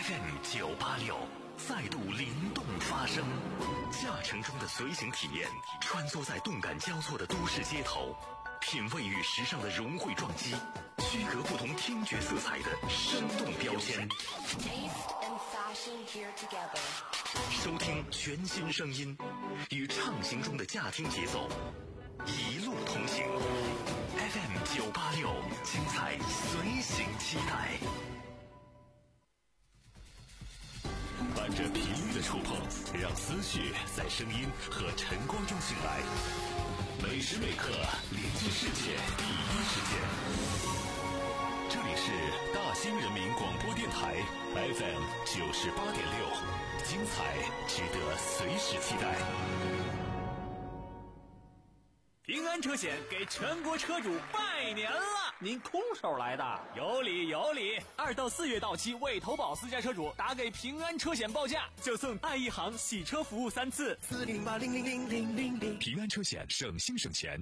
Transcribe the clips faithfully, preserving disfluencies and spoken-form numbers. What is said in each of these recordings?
F M 九八六再度灵动发声，驾乘中的随行体验，穿梭在动感交错的都市街头，品味与时尚的融汇撞击，区隔不同听觉色彩的生动标签。收听全新声音，与畅行中的驾听节奏，一路同行。F M 九八六，精彩随行期待。伴着频率的触碰，让思绪在声音和晨光中醒来。每时每刻连接世界第一时间。这里是大兴人民广播电台 F M 九十八点六，精彩值得随时期待。 平安车险给全国车主拜年了！ 您空手来的？ 有理有理！二到四月到期未投保私家车主，打给平安车险报价，就送爱一行洗车服务三次。 四零八零零零零零零。平安车险，省心省钱。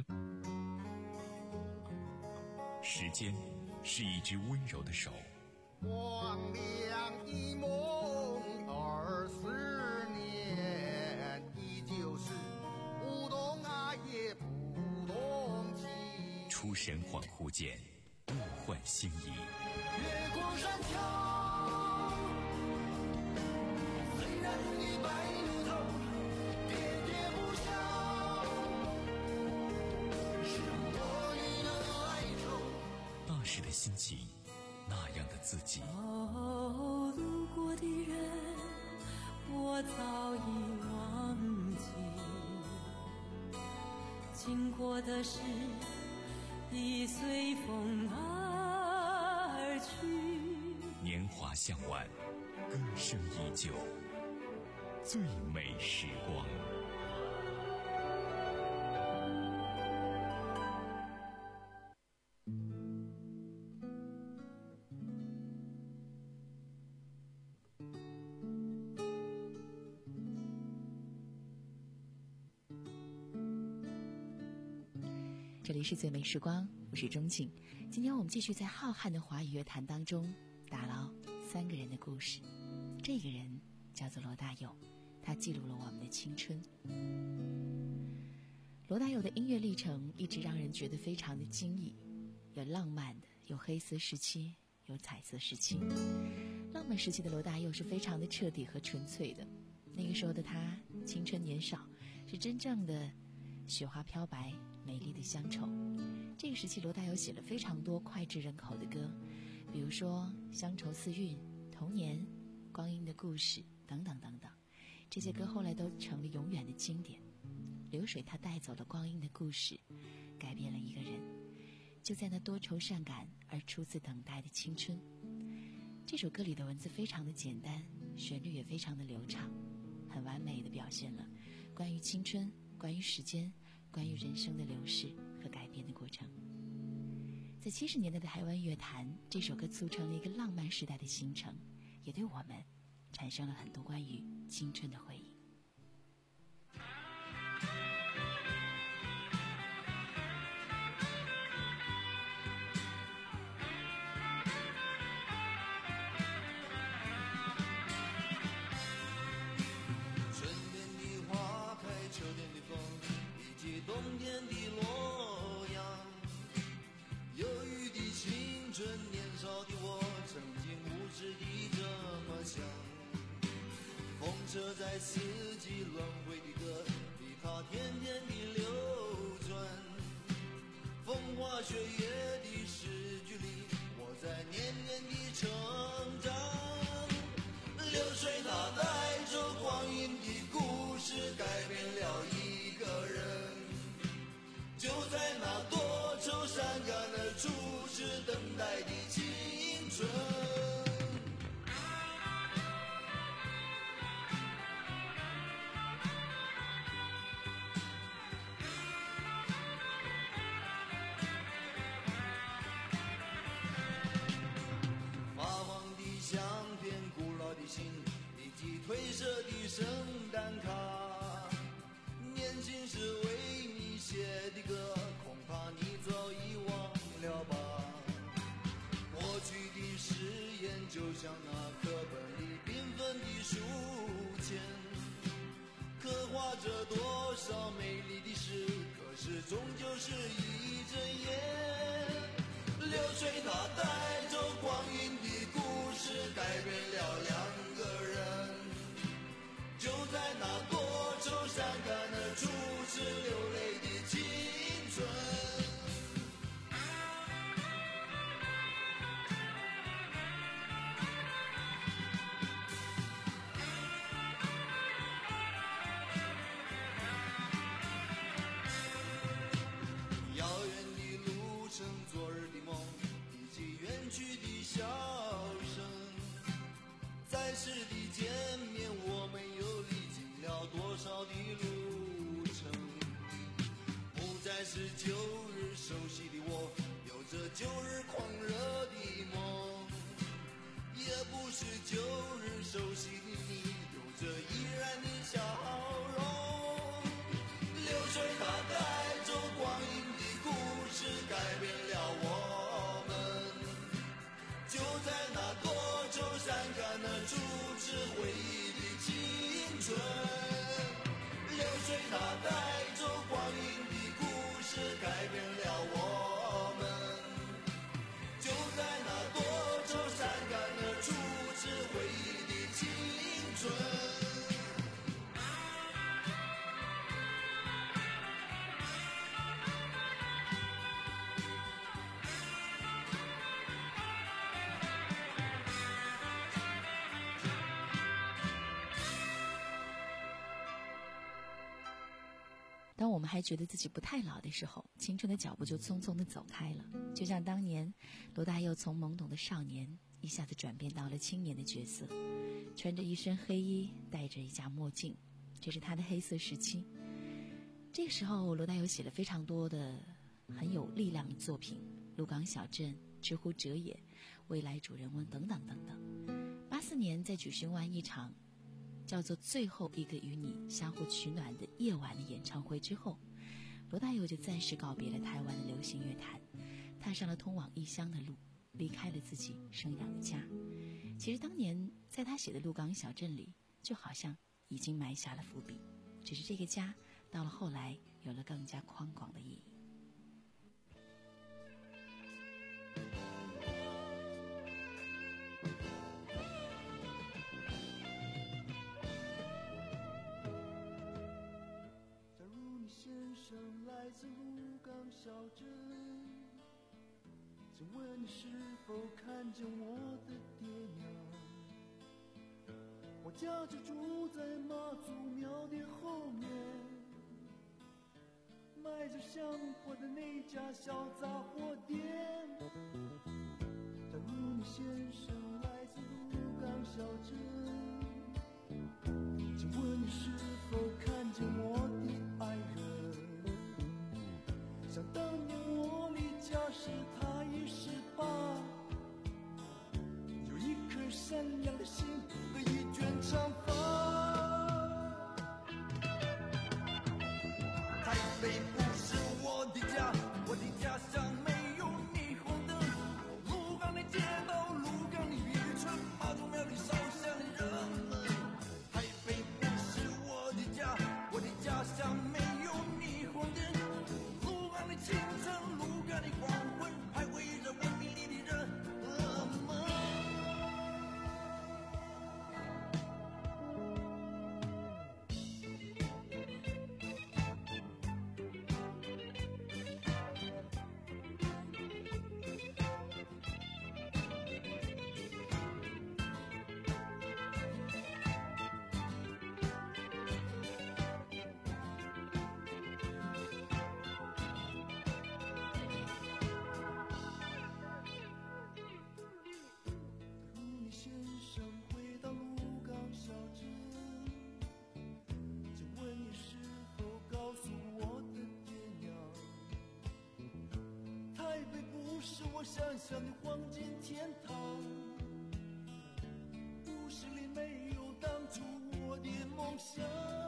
时间是一只温柔的手。 光亮一梦二十年，依旧是不懂爱也不懂情。 出神恍惚间，物换星移。 月光山丘，虽然已白了头，喋喋不休，是我与的哀愁。 那时的心情，那样的自己。 哦，路过的人，我早已忘记。经过的事已随风而去。 年华向晚，歌声依旧，最美时光。 这里是最美时光，我是钟静。今天我们继续在浩瀚的华语乐坛当中打捞三个人的故事。这个人叫做罗大佑，他记录了我们的青春。罗大佑的音乐历程一直让人觉得非常的惊异，有浪漫的，有黑色时期，有彩色时期。浪漫时期的罗大佑是非常的彻底和纯粹的，那个时候的他青春年少，是真正的雪花飘白，美丽的乡愁。这个时期罗大佑写了非常多脍炙人口的歌，比如说乡愁四韵、童年、光阴的故事等等等等。这些歌后来都成了永远的经典。流水它带走了光阴的故事，改变了一个人，就在那多愁善感而初次等待的青春。这首歌里的文字非常的简单，旋律也非常的流畅，很完美的表现了关于青春，关于时间，关于人生的流逝和改变的过程。在七十年代的台湾乐坛，这首歌促成了一个浪漫时代的形成，也对我们产生了很多关于青春的回忆。 冬天的洛阳，忧郁的青春，年少的我曾经无知地这么想。风车在四季轮回的歌里，它天天地流转。风花雪月的诗句里，我在年年地成长。流水它带着光阴的故事，改变了一个人。就在那多愁善感而初次等待的青春。发黄的相片，古老的信，以及褪色的圣诞卡，年轻时为你写的歌，恐怕你早已忘了吧。过去的誓言就像那课本里的书签，刻画着多少美丽的诗，可是终究是一阵烟。流水它带走光阴的故事，改变了两个人。就在那多愁善感的初次流泪的青春。遥远的路程，昨日的梦，以及远去的笑声。在世的见面，我们又历经了多少的路程？不再是旧日熟悉的我，有着旧日狂热的梦，也不是旧日熟悉的你，有着依然的笑容。流水它带走光阴的故事，改变了我们。就在那多愁善感的初次回忆的青春。流水它带走光阴的故事，改变了我们。就在那多愁善感的初次回忆的青春。 当我们还觉得自己不太老的时候，青春的脚步就匆匆地走开了，就像当年罗大佑从懵懂的少年一下子转变到了青年的角色，穿着一身黑衣，戴着一架墨镜，这是他的黑色时期。这个时候罗大佑写了非常多的很有力量的作品，鹿港小镇、知乎者也、未来主人翁等等等等。八四年在举行完一场叫做最后一个与你相互取暖的夜晚的演唱会之后，罗大佑就暂时告别了台湾的流行乐坛，踏上了通往异乡的路，离开了自己生养的家。其实当年在他写的鹿港小镇里，就好像已经埋下了伏笔，只是这个家到了后来有了更加宽广的意义。 来自鹿港小镇，请问你是否看见我的爹娘？我家就住在妈祖庙的后面，卖着香火的那家小杂货店。假如你先生来自鹿港小镇，请问你是否看见我的爱人？想当年我离家时他已十八，有一颗善良的心和一卷长发。台北不是我的家，我的家乡没有霓虹灯。鹿港的街道，鹿港的渔村，妈祖庙里烧香的人们。台北不是我的家，我的家乡没有霓虹灯。清晨，鹿港的黄昏，还围着文明里的人们。我想象的黄金天堂，故事里没有当初我的梦想。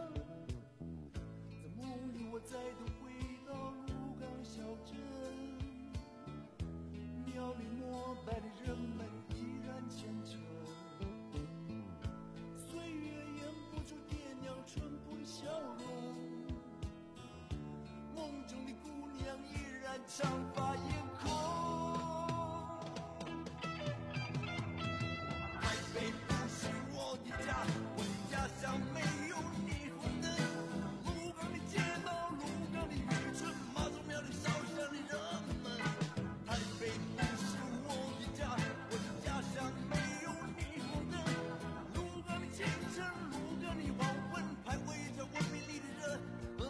在梦里我再度回到鹿港小镇，庙里膜拜的人们依然虔诚， 长发眼空。台北不是我的家，我的家乡没有霓虹灯。鹿港的街道，鹿港的渔村，妈祖庙里烧香的人们。台北不是我的家，我的家乡没有霓虹灯。鹿港的清晨，鹿港的黄昏，徘徊着文明里的人们。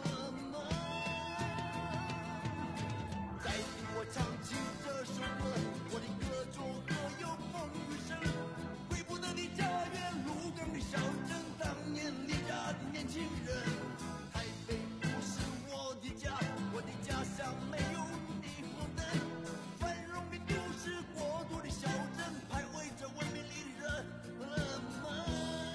再听我唱起这首歌，我的歌中和有风雨声。回不得的家园，鹿港的小镇，当年离家的年轻人。台北不是我的家，我的家乡没有霓虹灯。繁荣的都市，国度的小镇，徘徊着文明里的人们。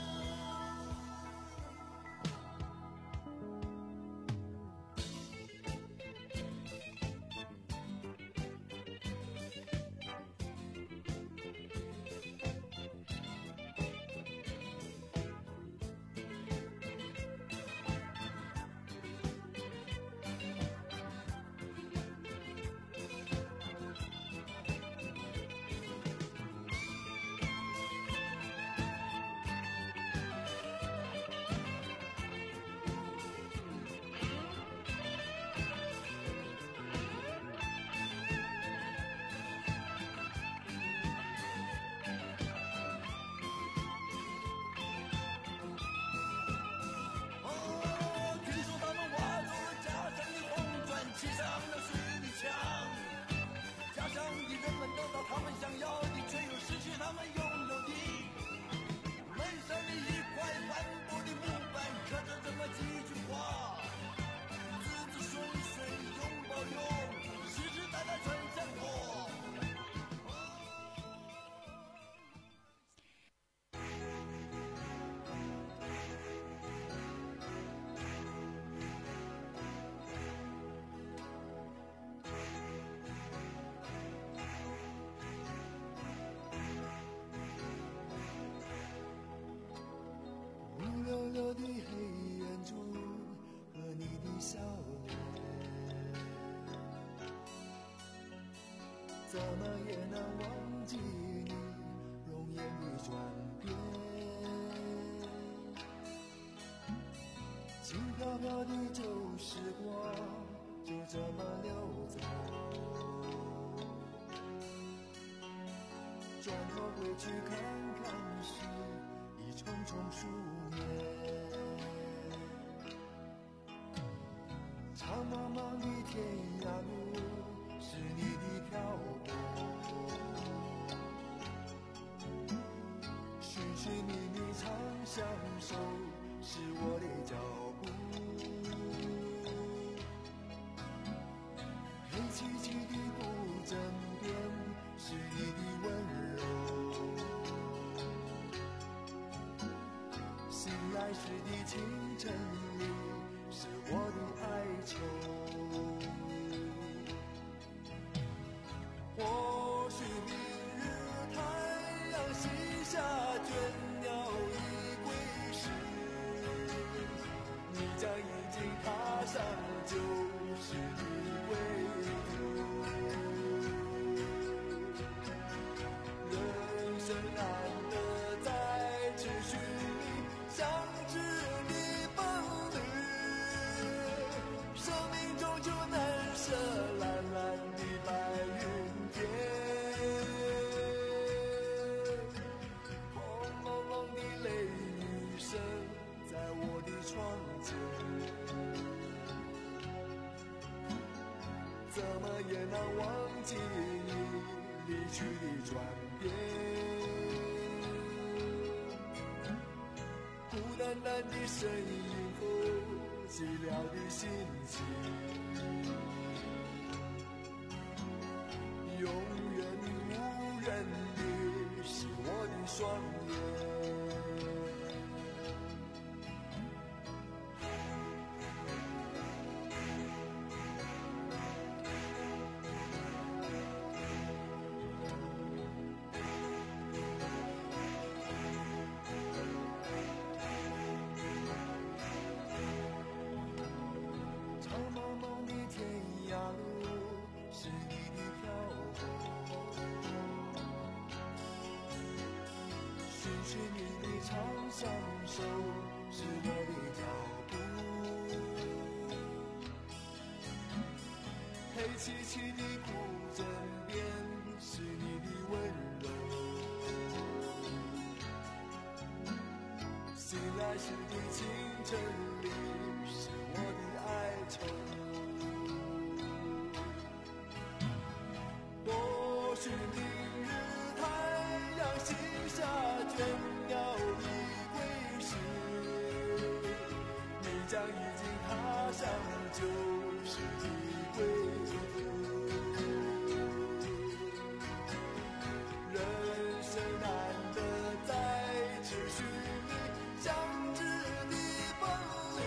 哦，听说他们挖走了家乡的红砖，砌上了水泥墙。家乡的人们得到他们想要的，却又失去他们拥有的。门上的一块斑驳的木板，刻着这么几句话：子子孙孙永保佑，世世代代传香火。乌溜溜的黑眼珠和你的笑脸，怎么也难忘记你容颜的转变。轻飘飘的旧时光就这么溜走，转头回去看看时，已重重数年。长茫茫的天涯路，是你的漂泊，寻寻觅觅长相守，是我的脚步。黑漆漆的布枕边，是你的温柔。醒来时的清晨里，是我的哀愁。或许明日太阳西下，倦鸟已归时，你将已经踏上旧时的归途。人生难得再去寻觅相知的伴侣，生命中就难舍蓝蓝的白云天。轰隆隆的雷雨声在我的窗前，怎么也难忘记你离去的转变。孤单单的身影和寂寥的心情，永远无人的是我的双眼。长茫茫的天寻你的长相守，是我的脚步。黑漆漆的古镇边，是你的温柔。醒来时的清晨里，是我的哀愁。或许明日太阳西下，倦鸟已归时，你将已经踏上旧时的归途。人生难得再次寻觅相知的伴侣，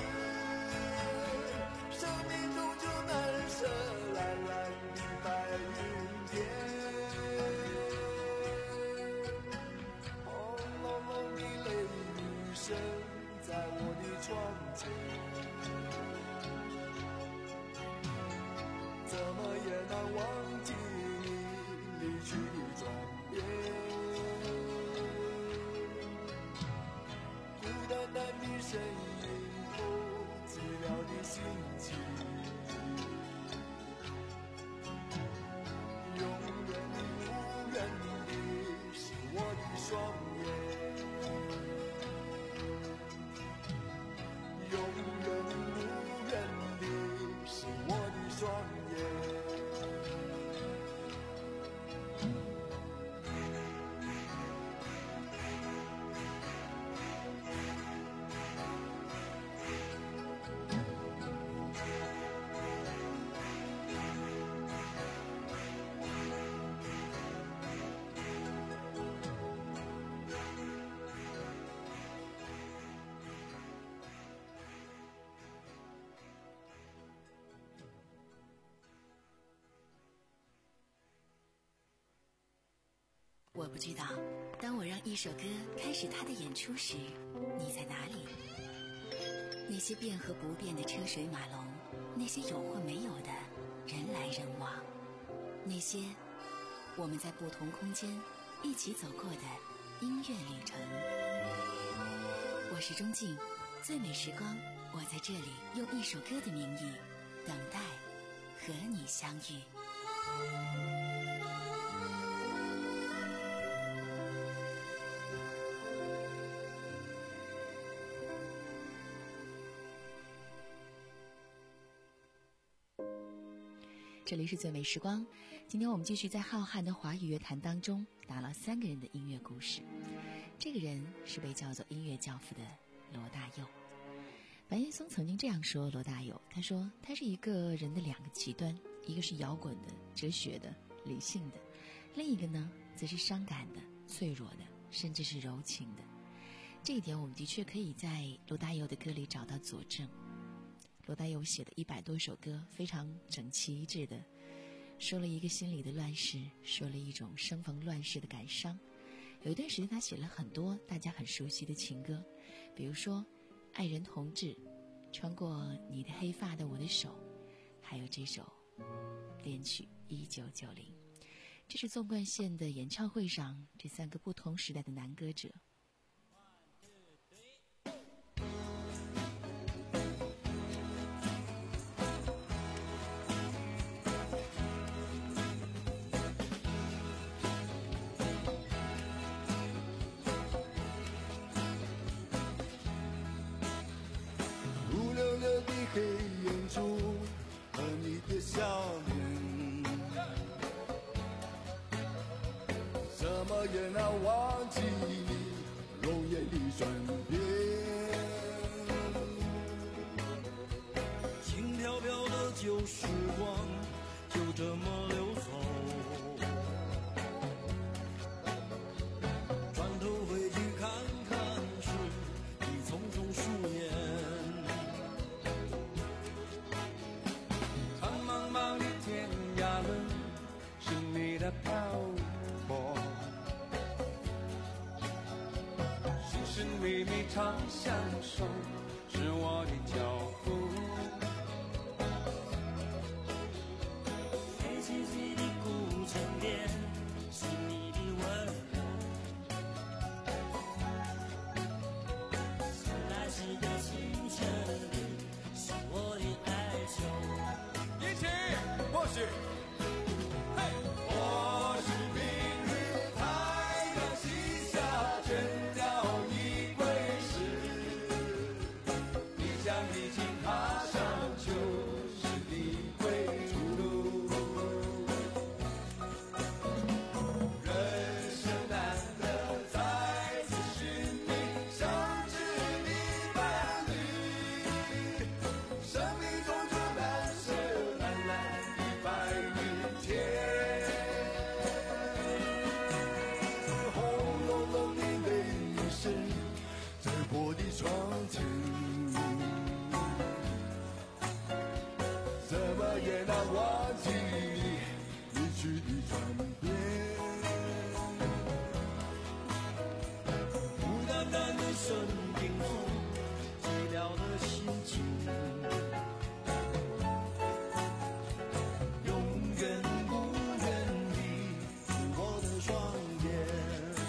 生命中就难舍蓝蓝的白云天。轰隆隆的雷雨声在我的窗前，怎么也难忘记你离去的转变。孤单单的身影后，寂寥的心情，永远的无人的是我的双眼，永远无人的是我的双眼。 我不知道，当我让一首歌开始它的演出时，你在哪里？那些变和不变的车水马龙，那些有或没有的人来人往，那些我们在不同空间一起走过的音乐旅程。我是钟静，最美时光，我在这里用一首歌的名义等待和你相遇。这里是最美时光，今天我们继续在浩瀚的华语乐坛当中打捞三个人的音乐故事。这个人是被叫做音乐教父的罗大佑。白岩松曾经这样说罗大佑，他说他是一个人的两个极端，一个是摇滚的、哲学的、理性的，另一个呢则是伤感的、脆弱的，甚至是柔情的。这一点我们的确可以在罗大佑的歌里找到佐证。罗大佑写的一百多首歌，非常整齐一致的说了一个心里的乱世，说了一种生逢乱世的感伤。有一段时间他写了很多大家很熟悉的情歌，比如说爱人同志、穿过你的黑发的我的手，还有这首恋曲一九九零。这是纵贯线的演唱会上这三个不同时代的男歌者。 黑眼珠和你的笑脸，怎么也难忘记你容颜的转变。轻飘飘的旧时光就这么流走，转头回去看看时，已匆匆数年。是你的漂泊，寻寻觅觅长相守，是我的脚步。黑漆漆的古城边，是你的温柔。 我的窗前，怎么也难忘记你离去的转变。孤单单的身影中，寂寥的心情，永远不愿离开我的双眼。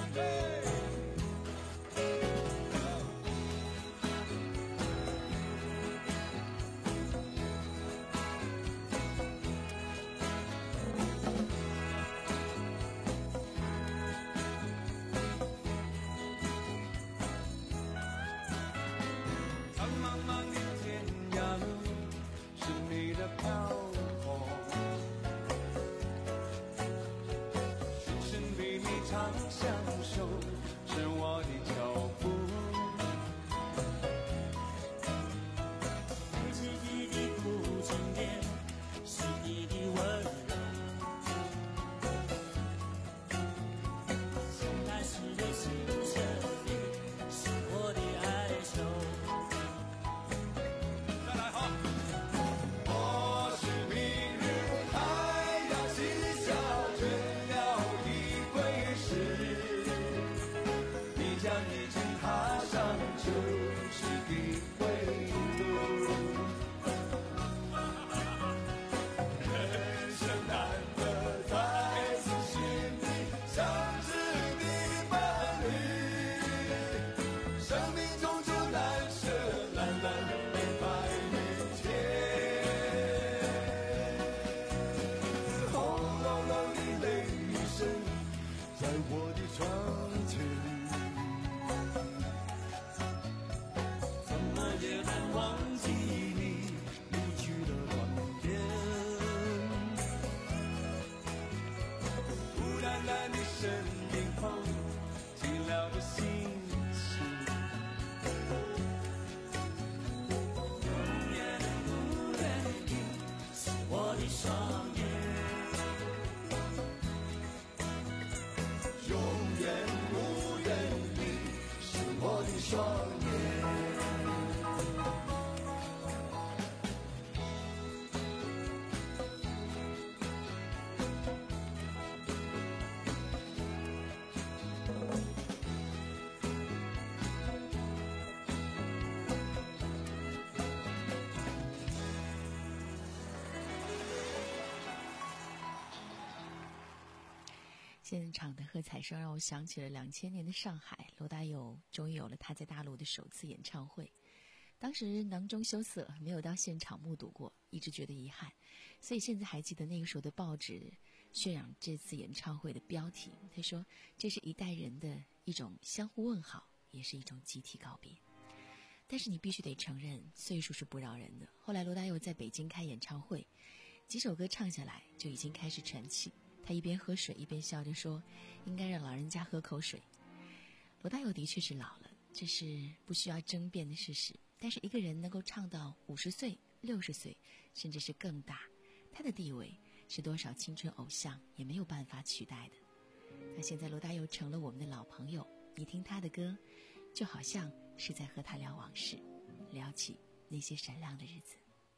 苍茫茫的天涯路，是你的漂泊，深深比你长相守，是我的脚步。 日记里的不经典，是你的温柔。现代诗的新生命，是我的哀愁。 再来哈！或许明日太阳西下，倦了一归时，你将已经踏上旧时的归路。人生难得再次寻觅相知的伴侣，生命中就难舍蓝蓝的白云天。轰隆隆的雷雨声在我的窗前， 怎么也难忘记你离去的转变。 孤单单的身影后，寂寥的心情， 永远不愿离是我的双眼。 永远不愿离是我的双眼。 现场的喝彩声让我想起了两千年的上海，罗大佑终于有了他在大陆的首次演唱会。当时囊中羞涩，没有到现场目睹过，一直觉得遗憾，所以现在还记得那个时候的报纸渲染这次演唱会的标题，他说这是一代人的一种相互问好，也是一种集体告别。但是你必须得承认，岁数是不饶人的。后来罗大佑在北京开演唱会，几首歌唱下来就已经开始喘气，他一边喝水一边笑着说，应该让老人家喝口水。罗大佑的确是老了，这是不需要争辩的事实。但是一个人能够唱到五十岁、六十岁，甚至是更大，他的地位是多少青春偶像也没有办法取代的。那现在罗大佑成了我们的老朋友，你听他的歌，就好像是在和他聊往事，聊起那些闪亮的日子。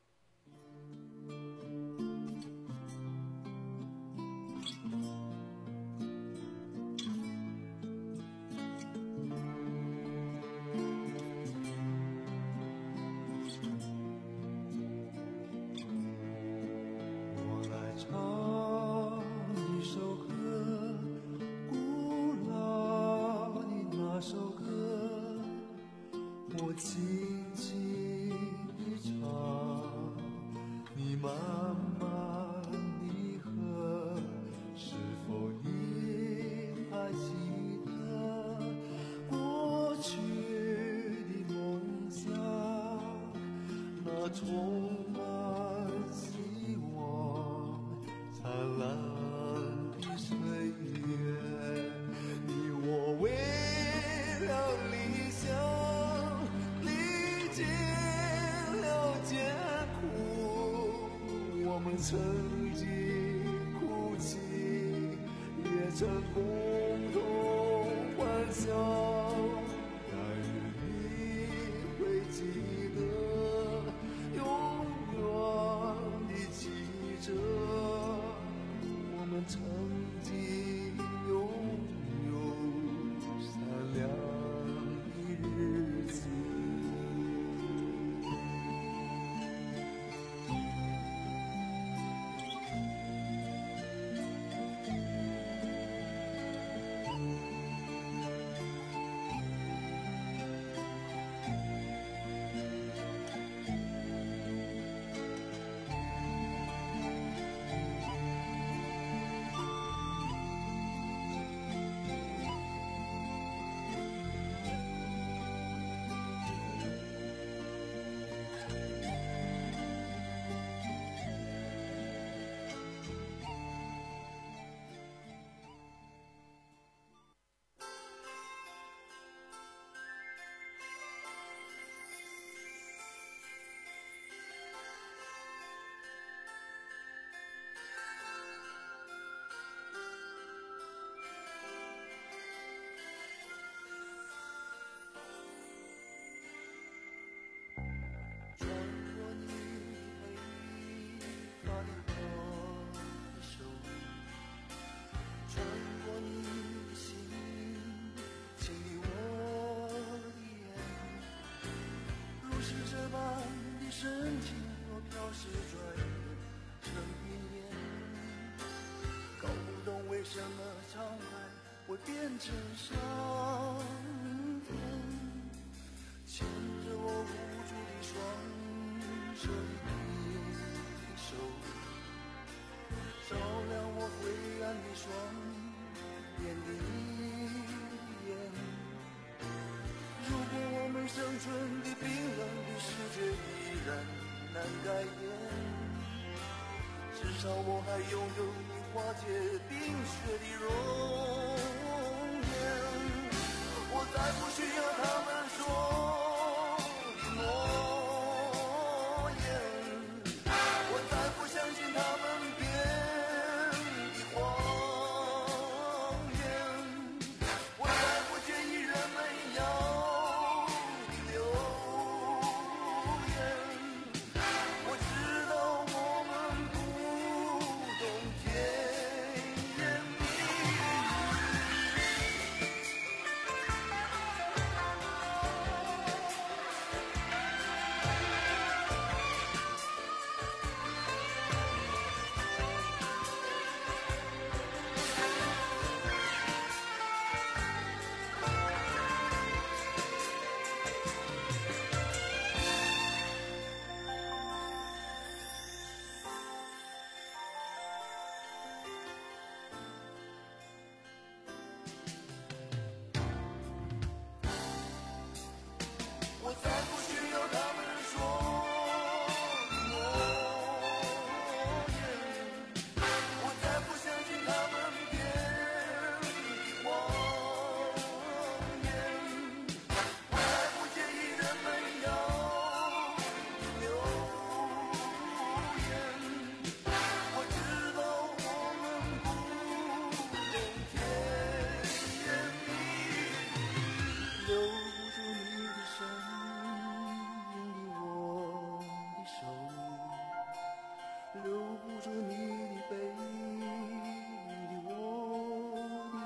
曾经哭泣，也曾共同欢笑。但愿深情若飘逝转眼成云烟，搞不懂为什么沧海会变成桑田，牵着我无助的双手的手，照亮我灰暗的双眼的眼。如果我们生存的冰冷的世界依然难改变，至少我还拥有你化解冰雪的容颜。我再不需要他们说的诺言，我再不相信他们编的谎言，我再不介意人们要的流言。我知道我们不懂甜言蜜我再不需要他们说的诺言，我再不相信他们编的谎言，我再不介意人们要的流言。我知道我们不懂甜言蜜语，留不住你的身影的我的手，留不住你的背影的我的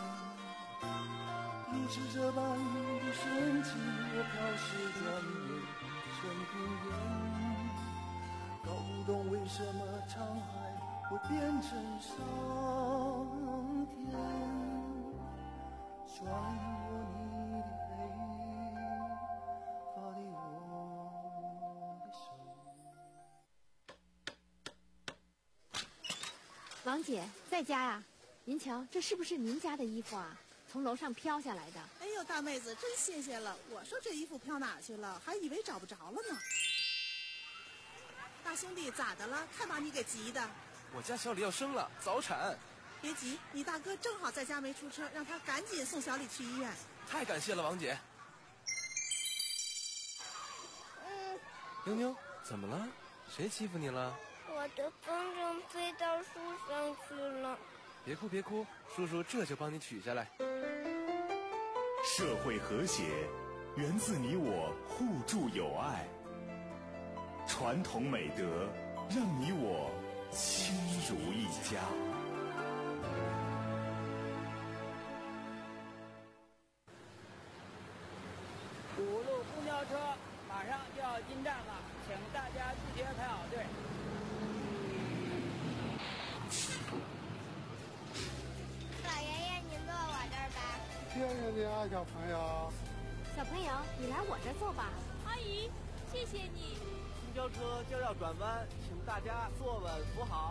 眼。如此这般的深情，若飘逝转眼成云烟，搞不懂为什么沧海会变成桑田，穿过你的黑发的我的手。 王姐在家呀？您瞧，这是不是您家的衣服啊？从楼上飘下来的。 哎呦，大妹子，真谢谢了！我说这衣服飘哪去了，还以为找不着了呢。大兄弟，咋的了？看把你给急的。 我家小李要生了，早产。 别急，你大哥正好在家没出车，让他赶紧送小李去医院。 太感谢了，王姐。 嗯， 妞妞，怎么了？谁欺负你了？ 我的风筝飞到树上去了。 别哭别哭，叔叔这就帮你取下来。 社会和谐源自你我互助友爱，传统美德让你我亲如一家。 五路公交车马上就要进站了，请大家自觉排好队。 老爷爷，您坐我这儿吧。 谢谢你啊，小朋友。 小朋友，你来我这儿坐吧。 阿姨，谢谢你。 公交车就要转弯，请大家坐稳扶好。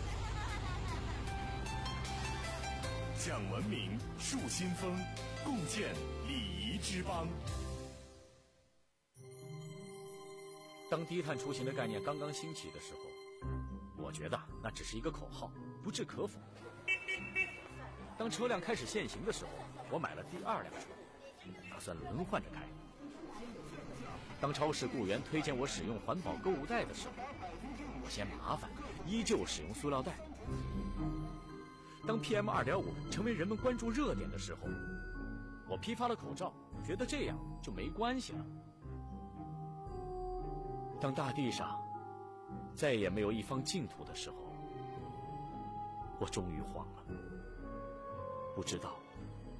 讲文明，树新风，共建礼仪之邦。 当低碳出行的概念刚刚兴起的时候，我觉得那只是一个口号，不置可否。当车辆开始限行的时候，我买了第二辆车，打算轮换着开。当超市雇员推荐我使用环保购物袋的时候，我嫌麻烦，依旧使用塑料袋。当 P M 二点五 成为人们关注热点的时候，我批发了口罩，觉得这样就没关系了。当大地上再也没有一方净土的时候，我终于慌了，不知道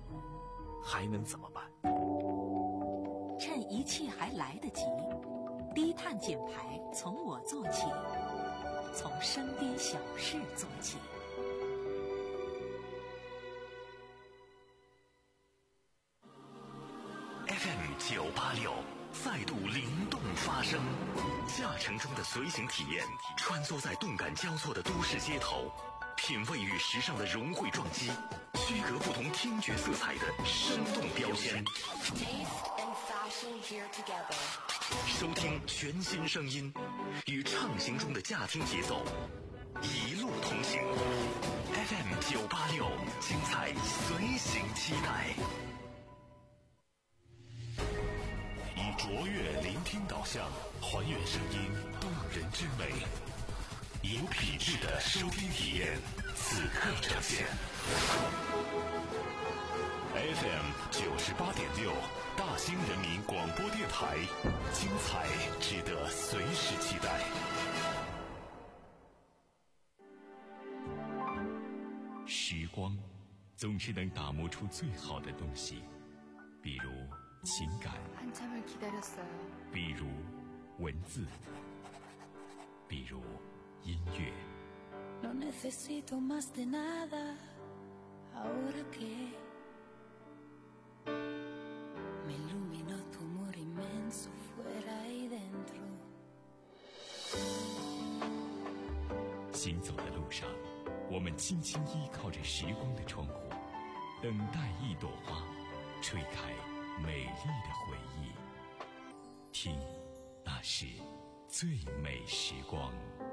还能怎么办。 趁一切还来得及， 低碳减排从我做起，从身边小事做起。 F M 九八六再度灵动发声，驾乘中的随行体验，穿梭在动感交错的都市街头，品味与时尚的融汇撞击，区隔不同听觉色彩的生动标签。收听全新声音，与畅行中的驾听节奏，一路同行。F M 九八六，精彩随行期待。以卓越聆听导向，还原声音动人之美，有品质的收听体验，此刻呈现。F M 九十八点六，大兴人民广播电台，精彩值得随时期待。时光总是能打磨出最好的东西，比如情感，比如文字，比如音乐。 No necesito más de nada, ahora que me iluminó tu amor inmenso fuera y dentro。 行走的路上，我们轻轻依靠着时光的窗户，等待一朵花吹开美丽的回忆，听，那是最美时光。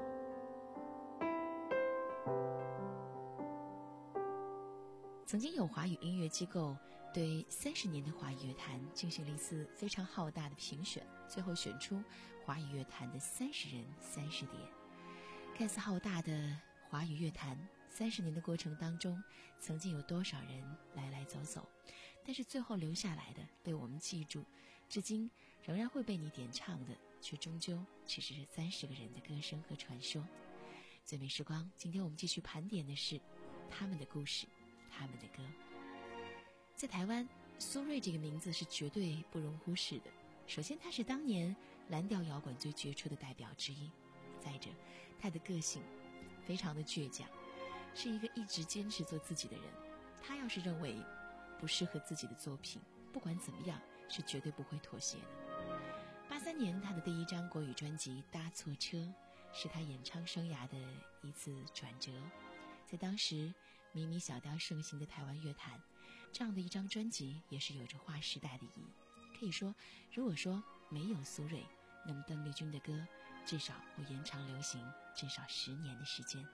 曾经有华语音乐机构对三十年的华语乐坛进行了一次非常浩大的评选，最后选出华语乐坛的三十人三十点。看似浩大的华语乐坛，三十年的过程当中，曾经有多少人来来走走，但是最后留下来的，被我们记住，至今仍然会被你点唱的，却终究只是三十个人的歌声和传说。最美时光，今天我们继续盘点的是他们的故事，他们的歌。在台湾，苏芮这个名字是绝对不容忽视的。首先，他是当年蓝调摇滚最杰出的代表之一，再者，他的个性非常的倔强，是一个一直坚持做自己的人。他要是认为不适合自己的作品，不管怎么样是绝对不会妥协的。八三年他的第一张国语专辑《搭错车》是他演唱生涯的一次转折。在当时迷你小调盛行的台湾乐坛，这样的一张专辑也是有着划时代的意义。可以说，如果说没有苏芮，那么邓丽君的歌至少会延长流行至少十年的时间。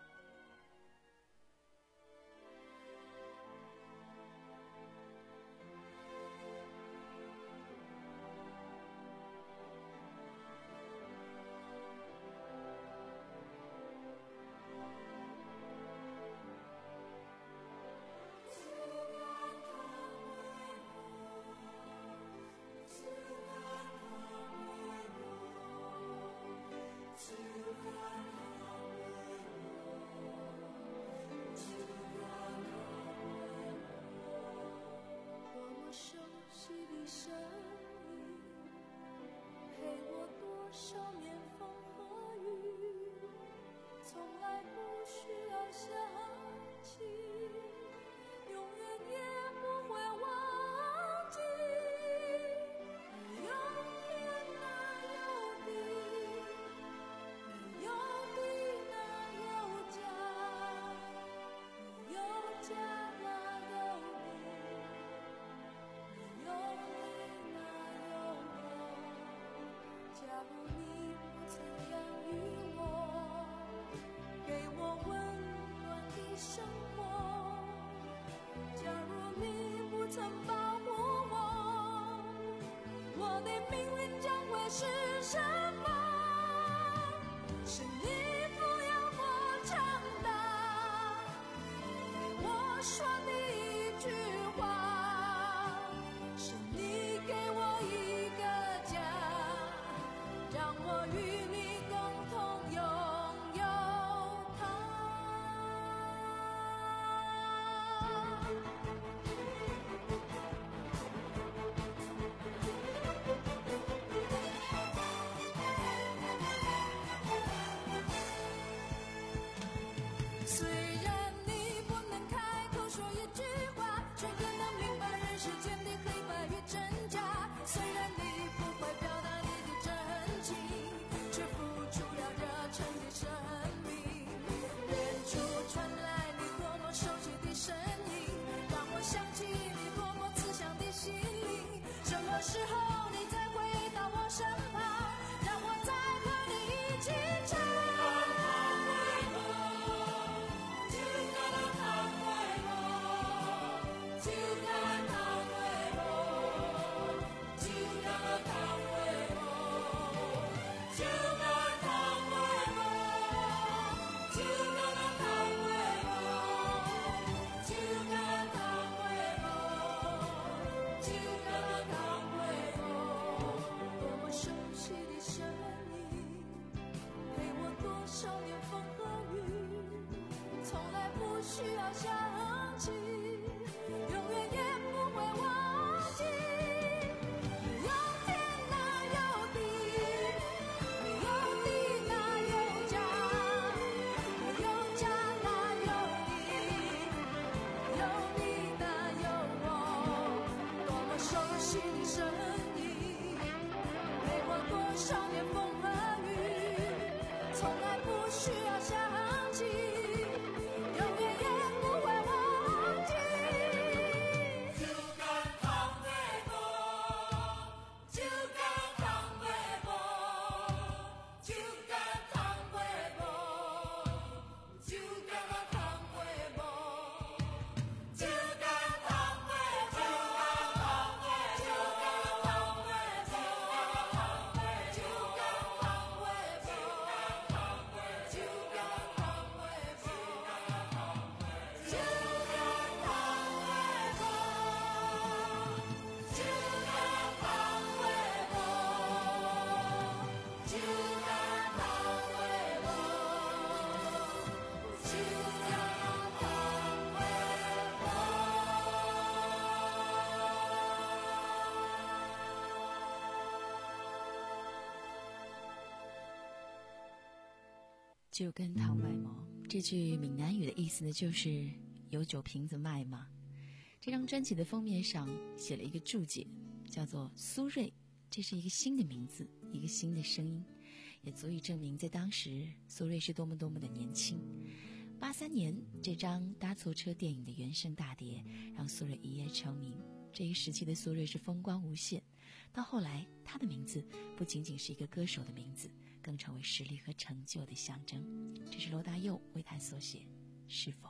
酒跟倘卖无，这句闽南语的意思呢，就是有酒瓶子卖吗？这张专辑的封面上写了一个注解，叫做苏芮，这是一个新的名字，一个新的声音，也足以证明在当时苏芮是多么多么的年轻。八三年这张搭错车电影的原声大碟让苏芮一夜成名，这一时期的苏芮是风光无限，到后来她的名字不仅仅是一个歌手的名字，更成为实力和成就的象征。这是罗大佑为她所写是否。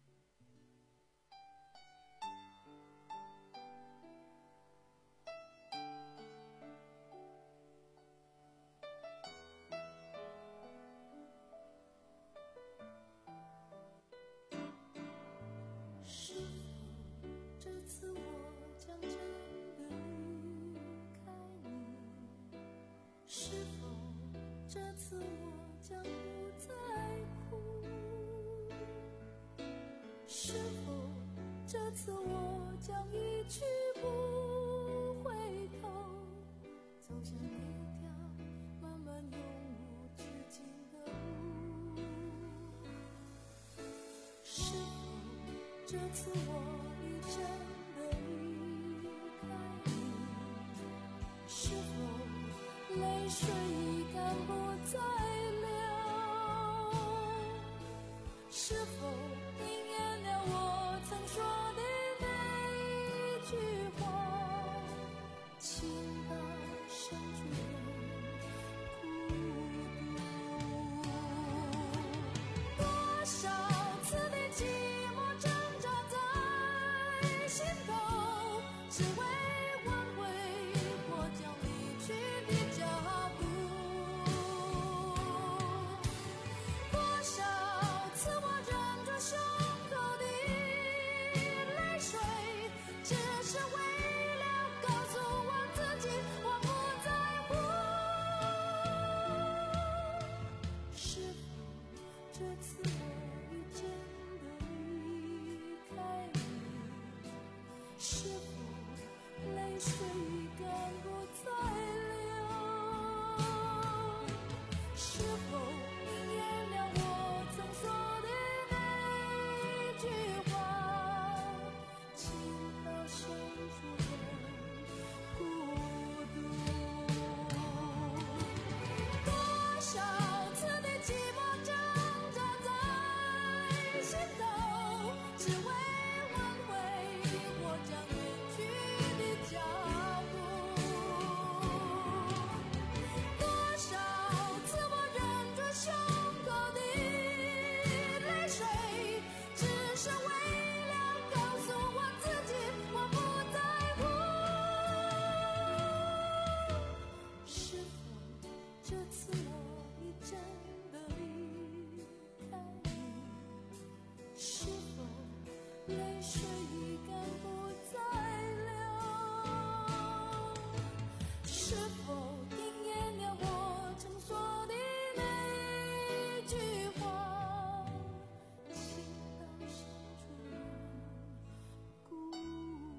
这次我已真的离开你，是否泪水已干不再流？是否应验了我曾说的那一句话，情到深处人孤独。多少次的寂寞挣扎在心头，只为挽回我将离去的脚步。多少次我忍着胸口的泪水，只是为了告诉我自己我不在乎。是否这次我已真的离开你？是否泪水已干不再流？是否应验了我曾说的那一句话，情到深处人孤独。多少次的寂寞挣扎在心头，只为挽回我将远去的脚步。多少次我忍着胸口的泪水，只是为了告诉我自己我不在乎。是否这次我已真的离开你？是否泪水已干不再流？是否应验了我曾说的那一句话，情到深处人孤独。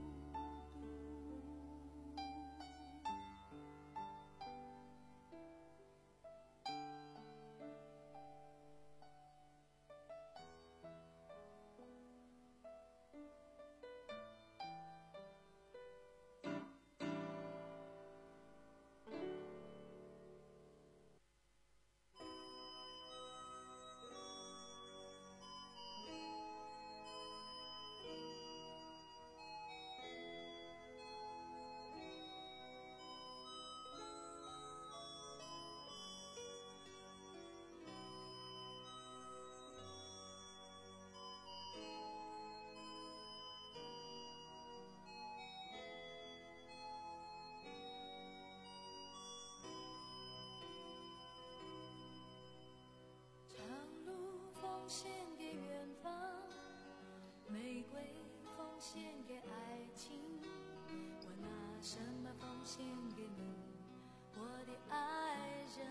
长路奉献给远方，玫瑰奉献给爱情，我拿什么奉献给你，我的爱人？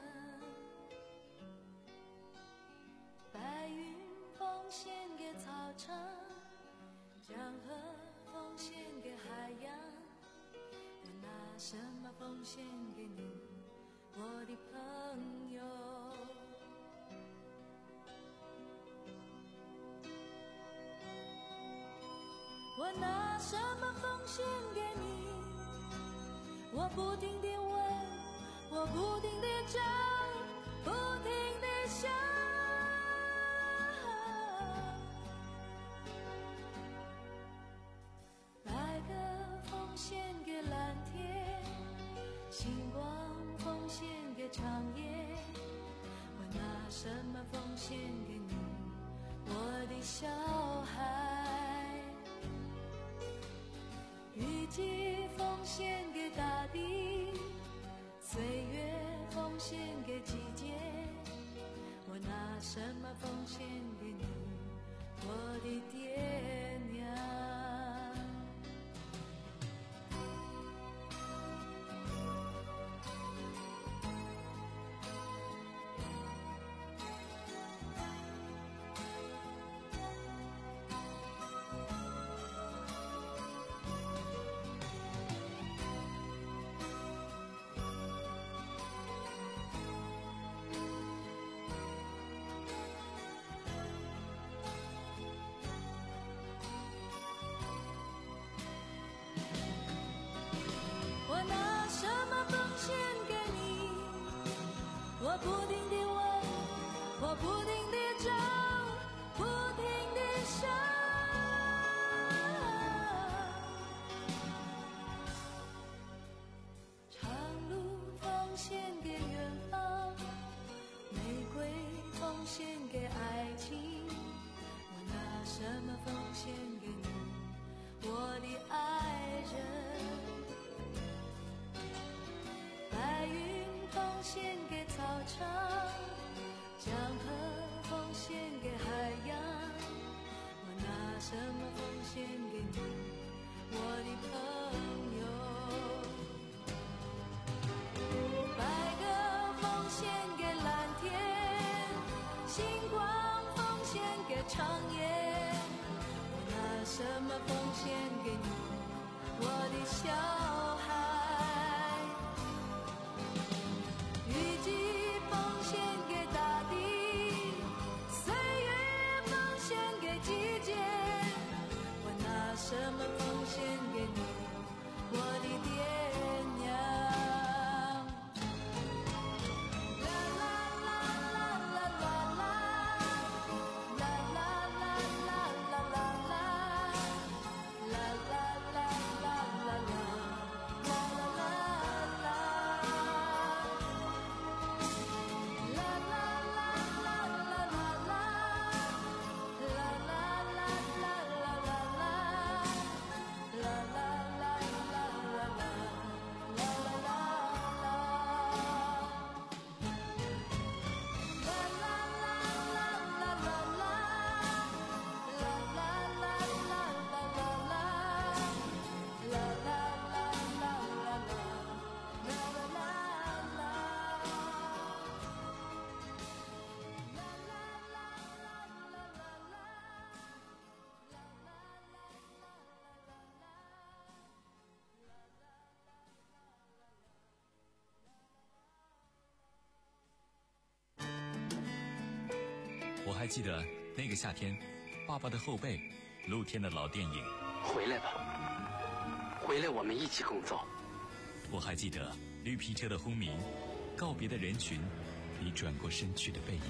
白云奉献给草场，江河奉献给海洋，我拿什么奉献给你，我的朋友？ 我拿什么奉献给你？我不停地问，我不停地找，不停地想。白鸽奉献给蓝天，星光奉献给长夜。我拿什么奉献给你，我的小孩？雨季奉献给大地，岁月奉献给季节。我拿什么奉献给你，我的爹娘？我拿什么奉献给你？我不停地问，我不停地找，不停地想。长路奉献给远方，玫瑰奉献给爱情。我拿什么奉献给你，我的爱人？白云奉献给草场，江河奉献给海洋。我拿什么奉献给你，我的朋友？白鸽奉献给蓝天，星光奉献给长夜。我拿什么奉献给你，我的小孩？什么奉献给你，我的爹娘？啦啦啦啦啦啦啦，啦啦啦啦啦啦啦，啦啦啦啦啦啦，啦啦啦啦，啦啦啦啦啦啦啦，啦啦啦啦啦啦。啦啦啦啦啦啦，啦啦啦啦，啦啦啦啦啦啦啦，啦啦啦啦啦啦啦，啦啦啦啦啦啦，啦啦啦我还记得那个夏天，爸爸的后背，露天的老电影。 回来吧，回来，我们一起工作。 我还记得绿皮车的轰鸣，告别的人群，你转过身去的背影。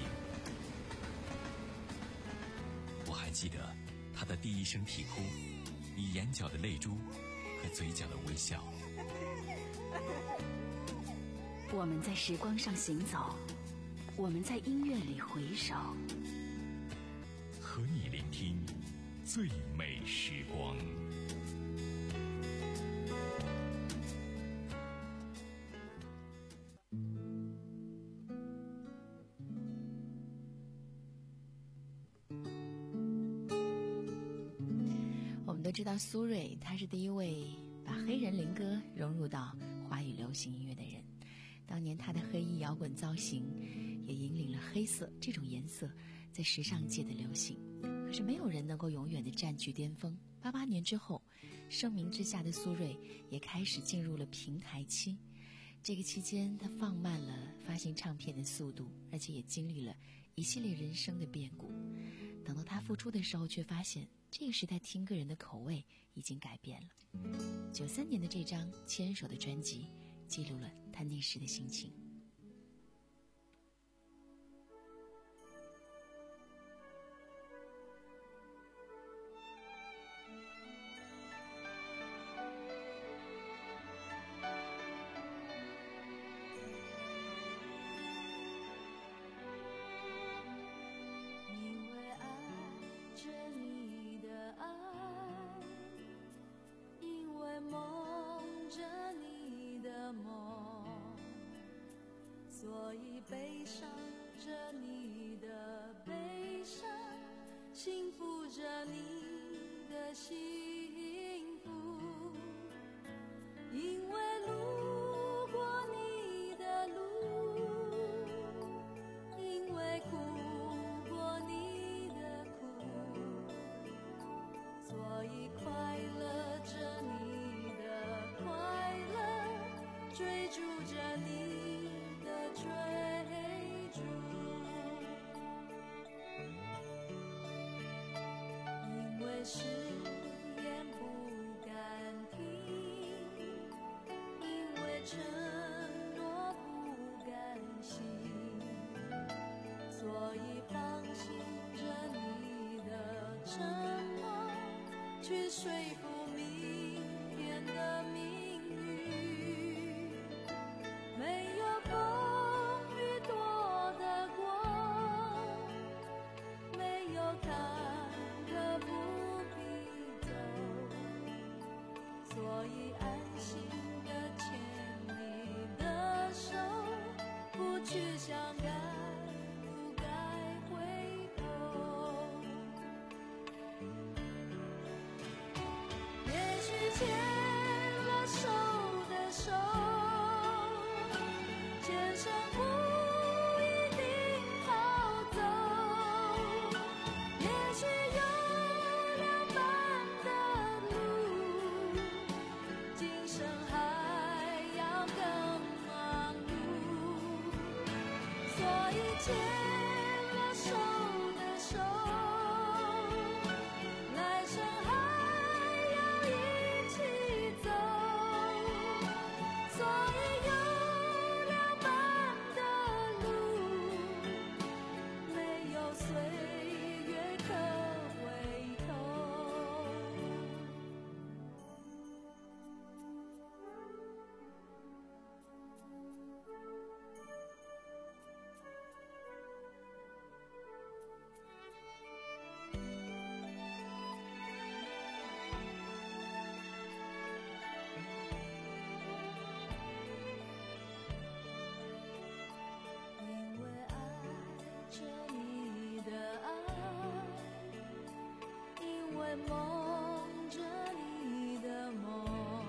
我还记得他的第一声啼哭，你眼角的泪珠和嘴角的微笑。 我们在时光上行走，我们在音乐里回首， 和你聆听最美时光。 我们都知道苏芮，她是第一位把黑人灵歌融入到华语流行音乐的人。当年她的黑衣摇滚造型也引领了黑色这种颜色在时尚界的流行。可是没有人能够永远的占据巅峰。八八年之后，盛名之下的苏芮也开始进入了平台期。这个期间，她放慢了发行唱片的速度，而且也经历了一系列人生的变故。 等到他复出的时候，却发现这个时代听歌人的口味已经改变了。九三年的这张《牵手》的专辑，记录了他那时的心情。 所以悲伤着你的悲伤，幸福着你的幸福，因为路过你的路，因为哭过你的苦，所以快乐着你的快乐，追逐着你的追逐，因为誓言不敢听，因为承诺不甘心，所以放弃着你的沉默，去说服明天的命运。没有风雨躲得过，没有坎坷不必走，所以安心地牵你的手，不去想该不该回头。也许牵了手的手，前生不一定好走，也许有两半的路，今生还要更忙碌，所以牵了手的手，来生还要一起走，所以有两半的路，没有岁月可回头。因为爱着你的爱，因为梦着你的梦，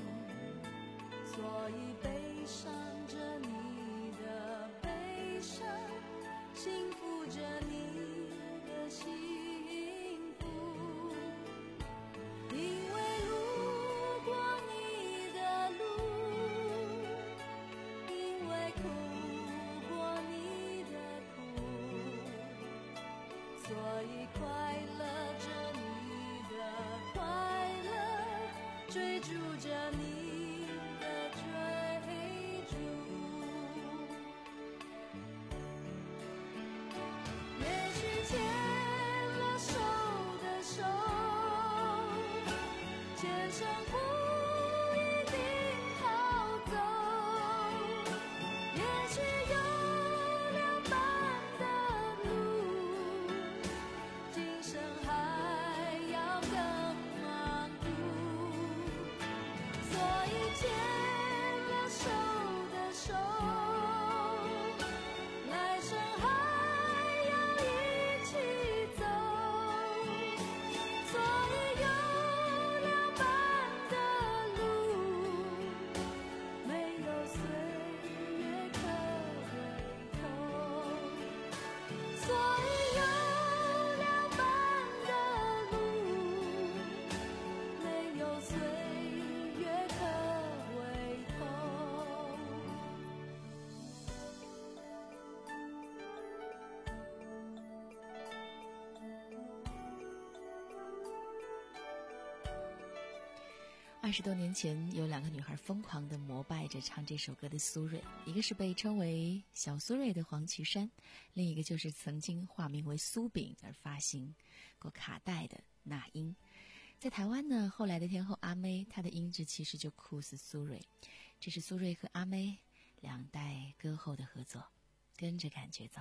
所以悲伤着你的悲伤，幸福着你的幸福，因为路过你的路，因为哭过你的苦，所以快乐着你的二十多年前，有两个女孩疯狂地膜拜着唱这首歌的苏芮，一个是被称为小苏芮的黄绮珊，另一个就是曾经化名为苏炳而发行过卡带的那英。在台湾呢，后来的天后阿妹，她的音质其实就酷似苏芮。这是苏芮和阿妹两代歌后的合作，跟着感觉走。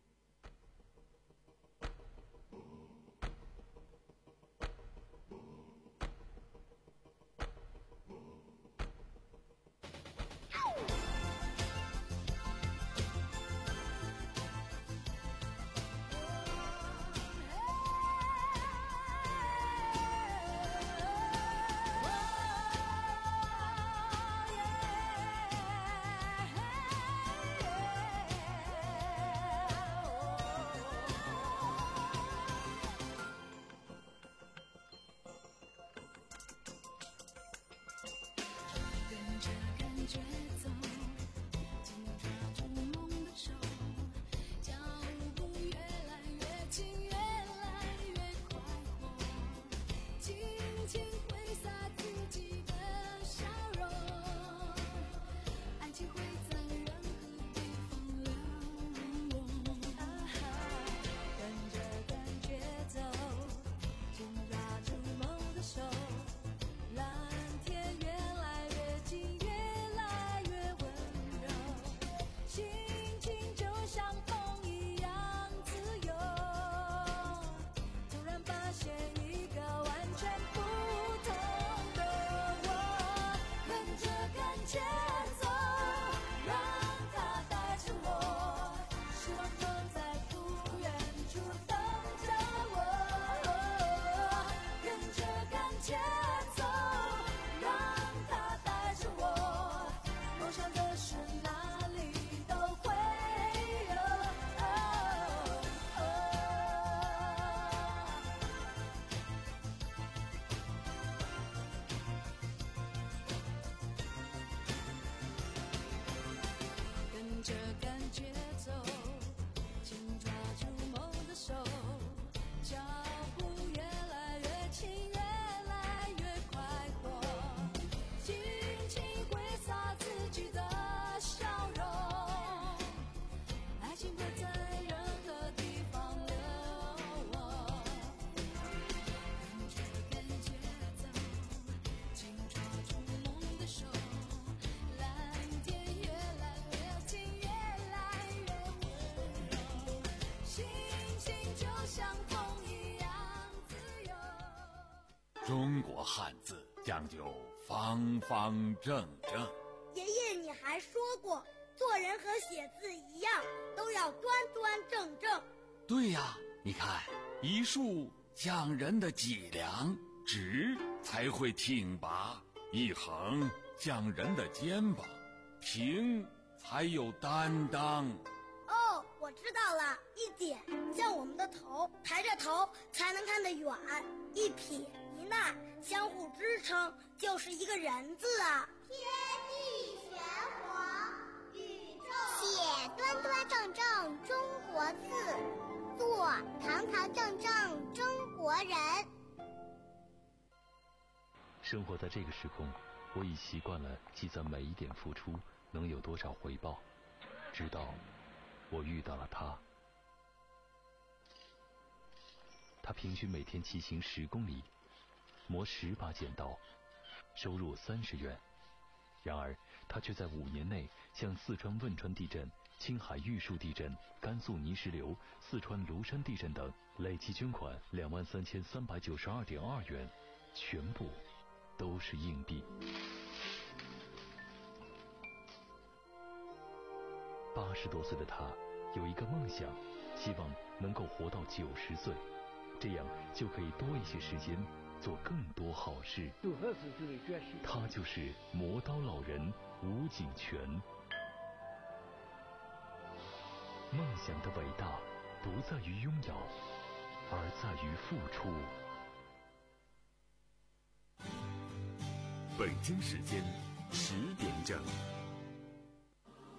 中国汉字讲究方方正正。 爷爷，你还说过，做人和写字一样，都要端端正正。 对呀，你看，一竖讲人的脊梁，直才会挺拔；一横讲人的肩膀，平才有担当。 哦，我知道了，一点像我们的头，抬着头才能看得远；一撇一捺相互支撑，就是一个人字啊。 天地玄黄，宇宙写端端正正中国字，做堂堂正正中国人。 生活在这个时空，我已习惯了计算每一点付出能有多少回报，直到我遇到了他。他平均每天骑行十公里，磨十把剪刀，收入三十元。然而他却在五年内向四川汶川地震、青海玉树地震、甘肃泥石流、四川庐山地震等累计捐款两万三千三百九十二点二元，全部都是硬币。八十多岁的他有一个梦想，希望能够活到九十岁，这样就可以多一些时间做更多好事。他就是磨刀老人吴景全。梦想的伟大不在于拥有，而在于付出。 北京时间十点整。